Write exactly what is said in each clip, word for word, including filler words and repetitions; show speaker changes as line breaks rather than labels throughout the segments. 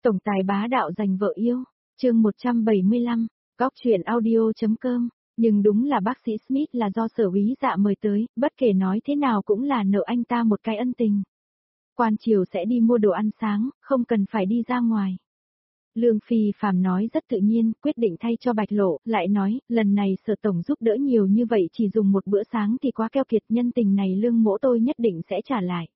Tổng tài bá đạo giành vợ yêu, chương một trăm bảy mươi lăm, góc truyện audio.com, nhưng đúng là bác sĩ Smith là do Sở Úy Dạ mời tới, bất kể nói thế nào cũng là nợ anh ta một cái ân tình. Quan triều sẽ đi mua đồ ăn sáng, không cần phải đi ra ngoài. Lương Phi Phàm nói rất tự nhiên, quyết định thay cho Bạch Lộ, lại nói, lần này Sở Tổng giúp đỡ nhiều như vậy chỉ dùng một bữa sáng thì quá keo kiệt, nhân tình này Lương mỗ tôi nhất định sẽ trả lại.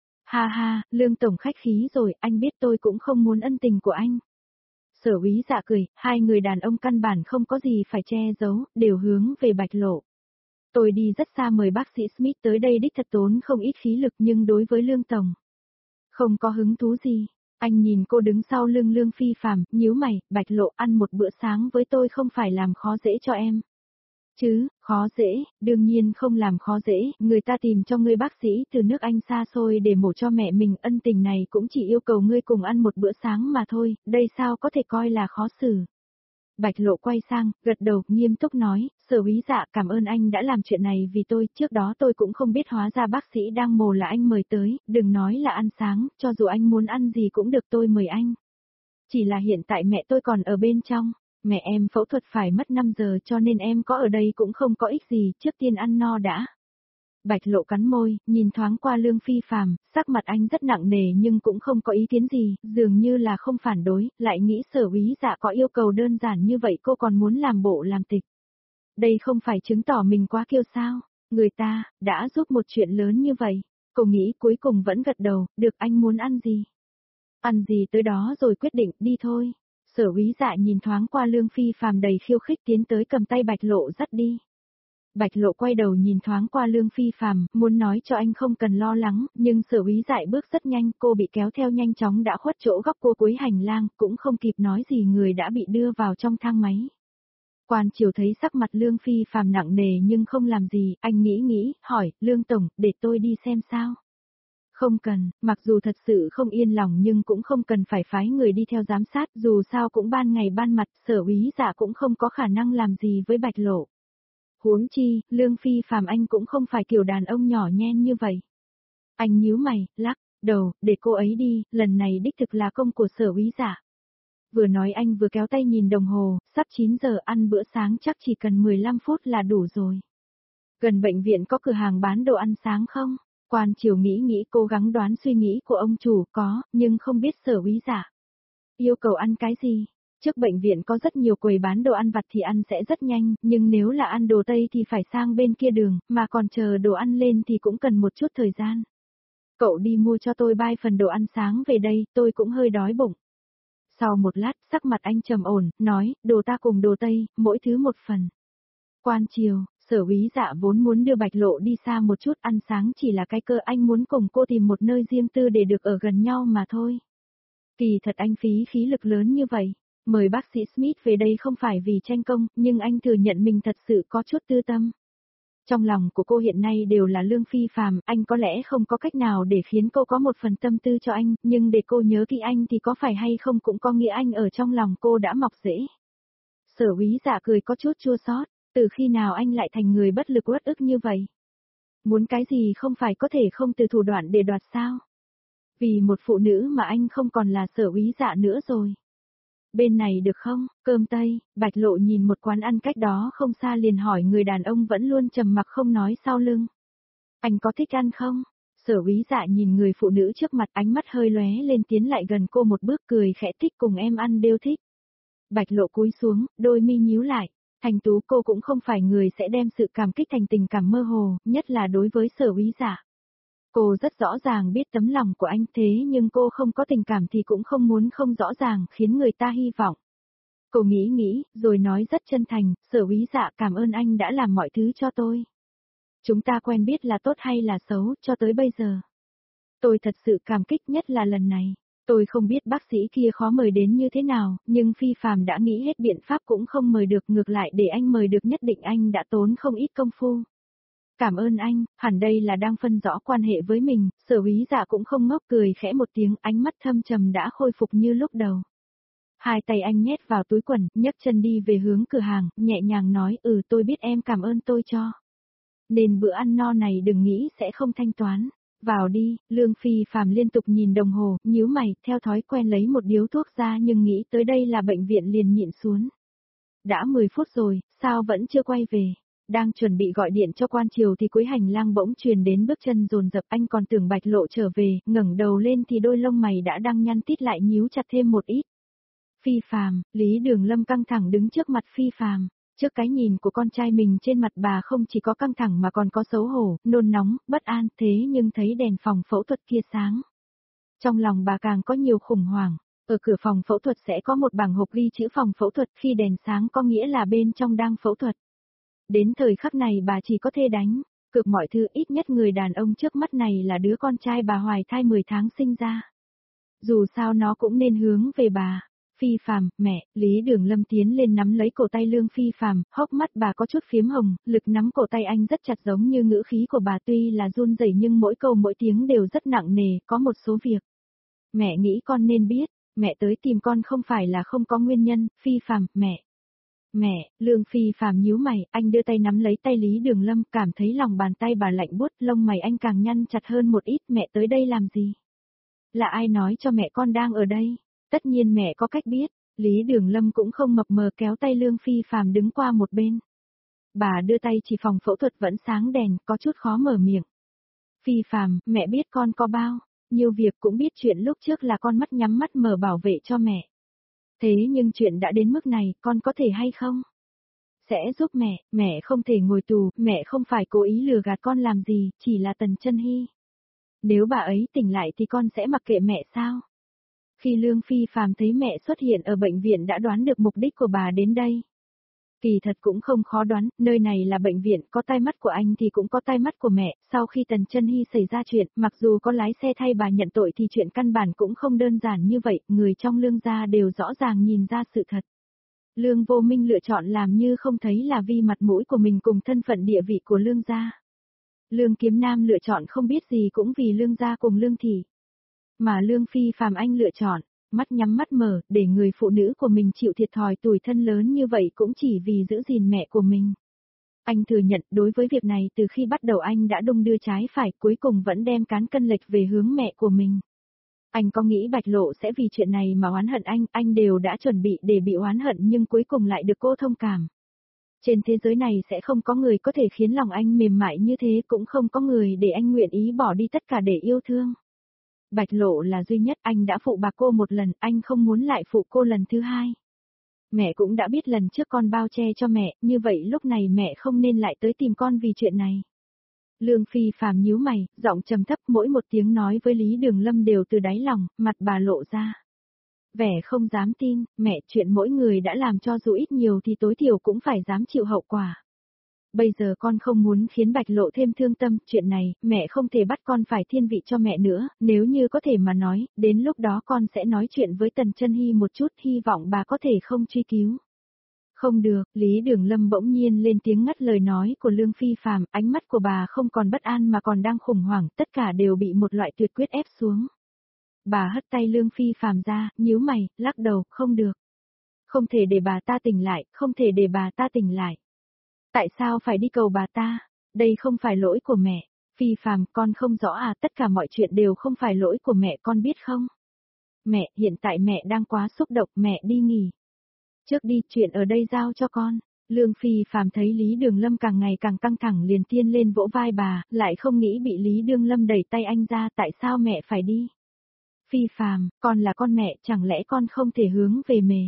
Ha ha, Lương Tổng khách khí rồi, anh biết tôi cũng không muốn ân tình của anh. Sở Úy Dạ cười, hai người đàn ông căn bản không có gì phải che giấu, đều hướng về Bạch Lộ. Tôi đi rất xa mời bác sĩ Smith tới đây đích thật tốn không ít khí lực, nhưng đối với Lương Tổng, không có hứng thú gì. Anh nhìn cô đứng sau lưng Lương Phi Phàm, nhíu mày, Bạch Lộ, ăn một bữa sáng với tôi không phải làm khó dễ cho em. Chứ, khó dễ, đương nhiên không làm khó dễ, người ta tìm cho ngươi bác sĩ từ nước Anh xa xôi để mổ cho mẹ mình, ân tình này cũng chỉ yêu cầu ngươi cùng ăn một bữa sáng mà thôi, đây sao có thể coi là khó xử. Bạch Lộ quay sang, gật đầu, nghiêm túc nói, Sở Úy Dạ, cảm ơn anh đã làm chuyện này vì tôi, trước đó tôi cũng không biết hóa ra bác sĩ đang mổ là anh mời tới, đừng nói là ăn sáng, cho dù anh muốn ăn gì cũng được tôi mời anh. Chỉ là hiện tại mẹ tôi còn ở bên trong, mẹ em phẫu thuật phải mất năm giờ cho nên em có ở đây cũng không có ích gì, trước tiên ăn no đã. Bạch Lộ cắn môi, nhìn thoáng qua Lương Phi Phàm, sắc mặt anh rất nặng nề nhưng cũng không có ý kiến gì, dường như là không phản đối, lại nghĩ Sở Úy Dạ có yêu cầu đơn giản như vậy cô còn muốn làm bộ làm tịch. Đây không phải chứng tỏ mình quá kiêu sao, người ta, đã giúp một chuyện lớn như vậy, cô nghĩ cuối cùng vẫn gật đầu, được anh muốn ăn gì? Ăn gì tới đó rồi quyết định, đi thôi. Sở Úy Dạ nhìn thoáng qua Lương Phi Phàm đầy khiêu khích tiến tới cầm tay Bạch Lộ dắt đi. Bạch Lộ quay đầu nhìn thoáng qua Lương Phi Phàm, muốn nói cho anh không cần lo lắng, nhưng Sở Úy Dạ bước rất nhanh, cô bị kéo theo nhanh chóng đã khuất chỗ góc cô cuối hành lang, cũng không kịp nói gì người đã bị đưa vào trong thang máy. Quan Triều thấy sắc mặt Lương Phi Phàm nặng nề nhưng không làm gì, anh nghĩ nghĩ, hỏi, Lương Tổng, để tôi đi xem sao? Không cần, mặc dù thật sự không yên lòng nhưng cũng không cần phải phái người đi theo giám sát, dù sao cũng ban ngày ban mặt, Sở Úy Dạ cũng không có khả năng làm gì với Bạch Lộ. Huống chi, Lương Phi Phàm anh cũng không phải kiểu đàn ông nhỏ nhen như vậy. Anh nhíu mày, lắc đầu, để cô ấy đi, lần này đích thực là công của Sở Úy Dạ. Vừa nói anh vừa kéo tay nhìn đồng hồ, sắp chín giờ, ăn bữa sáng chắc chỉ cần mười lăm phút là đủ rồi. Gần bệnh viện có cửa hàng bán đồ ăn sáng không? Quan Triều nghĩ nghĩ cố gắng đoán suy nghĩ của ông chủ, có, nhưng không biết Sở Úy Dạ yêu cầu ăn cái gì. Trước bệnh viện có rất nhiều quầy bán đồ ăn vặt thì ăn sẽ rất nhanh, nhưng nếu là ăn đồ Tây thì phải sang bên kia đường, mà còn chờ đồ ăn lên thì cũng cần một chút thời gian. Cậu đi mua cho tôi ba phần đồ ăn sáng về đây, tôi cũng hơi đói bụng. Sau một lát, sắc mặt anh trầm ổn, nói, đồ ta cùng đồ Tây, mỗi thứ một phần. Quan Triều, Sở Úy Dạ vốn muốn đưa Bạch Lộ đi xa một chút, ăn sáng chỉ là cái cơ, anh muốn cùng cô tìm một nơi riêng tư để được ở gần nhau mà thôi. Kỳ thật anh phí khí lực lớn như vậy. Mời bác sĩ Smith về đây không phải vì tranh công, nhưng anh thừa nhận mình thật sự có chút tư tâm. Trong lòng của cô hiện nay đều là Lương Phi Phàm, anh có lẽ không có cách nào để khiến cô có một phần tâm tư cho anh, nhưng để cô nhớ kỹ anh thì có phải hay không cũng có nghĩa anh ở trong lòng cô đã mọc rễ. Sở Úy Dạ cười có chút chua xót, từ khi nào anh lại thành người bất lực uất ức như vậy? Muốn cái gì không phải có thể không từ thủ đoạn để đoạt sao? Vì một phụ nữ mà anh không còn là Sở Úy Dạ nữa rồi. Bên này được không, cơm Tây, Bạch Lộ nhìn một quán ăn cách đó không xa liền hỏi người đàn ông vẫn luôn trầm mặc không nói sau lưng. Anh có thích ăn không? Sở Úy Dạ nhìn người phụ nữ trước mặt, ánh mắt hơi lóe lên, tiến lại gần cô một bước, cười khẽ, thích, cùng em ăn đều thích. Bạch Lộ cúi xuống, đôi mi nhíu lại. Thành Tú, cô cũng không phải người sẽ đem sự cảm kích thành tình cảm mơ hồ, nhất là đối với Sở Úy Dạ. Cô rất rõ ràng biết tấm lòng của anh, thế nhưng cô không có tình cảm thì cũng không muốn không rõ ràng khiến người ta hy vọng. Cô nghĩ nghĩ, rồi nói rất chân thành, Sở Úy Dạ, cảm ơn anh đã làm mọi thứ cho tôi. Chúng ta quen biết là tốt hay là xấu, cho tới bây giờ. Tôi thật sự cảm kích, nhất là lần này. Tôi không biết bác sĩ kia khó mời đến như thế nào, nhưng Phi Phàm đã nghĩ hết biện pháp cũng không mời được, ngược lại để anh mời được nhất định anh đã tốn không ít công phu. Cảm ơn anh, hẳn đây là đang phân rõ quan hệ với mình, Sở Úy Dạ cũng không ngốc, cười khẽ một tiếng, ánh mắt thâm trầm đã khôi phục như lúc đầu. Hai tay anh nhét vào túi quần, nhấc chân đi về hướng cửa hàng, nhẹ nhàng nói, ừ tôi biết em cảm ơn tôi cho. Nên bữa ăn no này đừng nghĩ sẽ không thanh toán. Vào đi, Lương Phi Phàm liên tục nhìn đồng hồ, nhíu mày, theo thói quen lấy một điếu thuốc ra nhưng nghĩ tới đây là bệnh viện liền nhịn xuống. Đã mười phút rồi, sao vẫn chưa quay về? Đang chuẩn bị gọi điện cho quan triều thì cuối hành lang bỗng truyền đến bước chân dồn dập, anh còn tưởng Bạch Lộ trở về, ngẩng đầu lên thì đôi lông mày đã đang nhăn tít lại nhíu chặt thêm một ít. Phi Phàm, Lý Đường Lâm căng thẳng đứng trước mặt Phi Phàm, trước cái nhìn của con trai mình trên mặt bà không chỉ có căng thẳng mà còn có xấu hổ, nôn nóng, bất an, thế nhưng thấy đèn phòng phẫu thuật kia sáng. Trong lòng bà càng có nhiều khủng hoảng. Ở cửa phòng phẫu thuật sẽ có một bảng hộp ghi chữ phòng phẫu thuật, khi đèn sáng có nghĩa là bên trong đang phẫu thuật. Đến thời khắc này bà chỉ có thể đánh cược mọi thứ, ít nhất người đàn ông trước mắt này là đứa con trai bà hoài thai mười tháng sinh ra. Dù sao nó cũng nên hướng về bà. Phi Phàm, mẹ, Lý Đường Lâm tiến lên nắm lấy cổ tay Lương Phi Phàm, hốc mắt bà có chút phiếm hồng, lực nắm cổ tay anh rất chặt giống như ngữ khí của bà tuy là run rẩy nhưng mỗi câu mỗi tiếng đều rất nặng nề, có một số việc. Mẹ nghĩ con nên biết, mẹ tới tìm con không phải là không có nguyên nhân, Phi Phàm, mẹ. Mẹ, Lương Phi Phàm nhíu mày, anh đưa tay nắm lấy tay Lý Đường Lâm, cảm thấy lòng bàn tay bà lạnh buốt, lông mày anh càng nhăn chặt hơn một ít, mẹ tới đây làm gì? Là ai nói cho mẹ con đang ở đây? Tất nhiên mẹ có cách biết, Lý Đường Lâm cũng không mập mờ kéo tay Lương Phi Phàm đứng qua một bên. Bà đưa tay chỉ phòng phẫu thuật vẫn sáng đèn, có chút khó mở miệng. Phi Phàm, mẹ biết con có bao nhiều việc, cũng biết chuyện lúc trước là con mắt nhắm mắt mở bảo vệ cho mẹ. Thế nhưng chuyện đã đến mức này, con có thể hay không? Sẽ giúp mẹ, mẹ không thể ngồi tù, mẹ không phải cố ý lừa gạt con làm gì, chỉ là Tần Chân Hy. Nếu bà ấy tỉnh lại thì con sẽ mặc kệ mẹ sao? Khi Lương Phi Phàm thấy mẹ xuất hiện ở bệnh viện đã đoán được mục đích của bà đến đây. Kỳ thật cũng không khó đoán, nơi này là bệnh viện, có tai mắt của anh thì cũng có tai mắt của mẹ, sau khi Tần Chân Hy xảy ra chuyện, mặc dù có lái xe thay bà nhận tội thì chuyện căn bản cũng không đơn giản như vậy, người trong Lương gia đều rõ ràng nhìn ra sự thật. Lương Vô Minh lựa chọn làm như không thấy là vì mặt mũi của mình cùng thân phận địa vị của Lương gia. Lương Kiếm Nam lựa chọn không biết gì cũng vì Lương gia cùng Lương thị. Mà Lương Phi Phàm anh lựa chọn, mắt nhắm mắt mở, để người phụ nữ của mình chịu thiệt thòi tủi thân lớn như vậy cũng chỉ vì giữ gìn mẹ của mình. Anh thừa nhận đối với việc này từ khi bắt đầu anh đã đung đưa trái phải, cuối cùng vẫn đem cán cân lệch về hướng mẹ của mình. Anh có nghĩ Bạch Lộ sẽ vì chuyện này mà oán hận anh, anh đều đã chuẩn bị để bị oán hận nhưng cuối cùng lại được cô thông cảm. Trên thế giới này sẽ không có người có thể khiến lòng anh mềm mại như thế, cũng không có người để anh nguyện ý bỏ đi tất cả để yêu thương. Bạch Lộ là duy nhất, anh đã phụ bạc cô một lần, anh không muốn lại phụ cô lần thứ hai. Mẹ cũng đã biết lần trước con bao che cho mẹ, như vậy lúc này mẹ không nên lại tới tìm con vì chuyện này. Lương Phi Phàm nhíu mày, giọng trầm thấp, mỗi một tiếng nói với Lý Đường Lâm đều từ đáy lòng, mặt bà lộ ra vẻ không dám tin, mẹ, chuyện mỗi người đã làm cho dù ít nhiều thì tối thiểu cũng phải dám chịu hậu quả. Bây giờ con không muốn khiến Bạch Lộ thêm thương tâm, chuyện này, mẹ không thể bắt con phải thiên vị cho mẹ nữa, nếu như có thể mà nói, đến lúc đó con sẽ nói chuyện với Tần Chân Hy một chút, hy vọng bà có thể không truy cứu. Không được, Lý Đường Lâm bỗng nhiên lên tiếng ngắt lời nói của Lương Phi Phàm, ánh mắt của bà không còn bất an mà còn đang khủng hoảng, tất cả đều bị một loại tuyệt quyết ép xuống. Bà hất tay Lương Phi Phàm ra, nhíu mày, lắc đầu, không được. Không thể để bà ta tỉnh lại, không thể để bà ta tỉnh lại. Tại sao phải đi cầu bà ta? Đây không phải lỗi của mẹ. Phi Phàm, con không rõ à, tất cả mọi chuyện đều không phải lỗi của mẹ, con biết không? Mẹ, hiện tại mẹ đang quá xúc động, mẹ đi nghỉ. Trước đi, chuyện ở đây giao cho con. Lương Phi Phàm thấy Lý Đường Lâm càng ngày càng căng thẳng liền tiên lên vỗ vai bà, lại không nghĩ bị Lý Đường Lâm đẩy tay anh ra, tại sao mẹ phải đi? Phi Phàm, con là con mẹ, chẳng lẽ con không thể hướng về mẹ?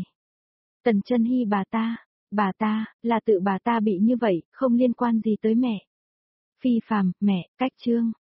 Tần Chân Hy bà ta, bà ta, là tự bà ta bị như vậy, không liên quan gì tới mẹ. Phi Phàm, mẹ, cách chương.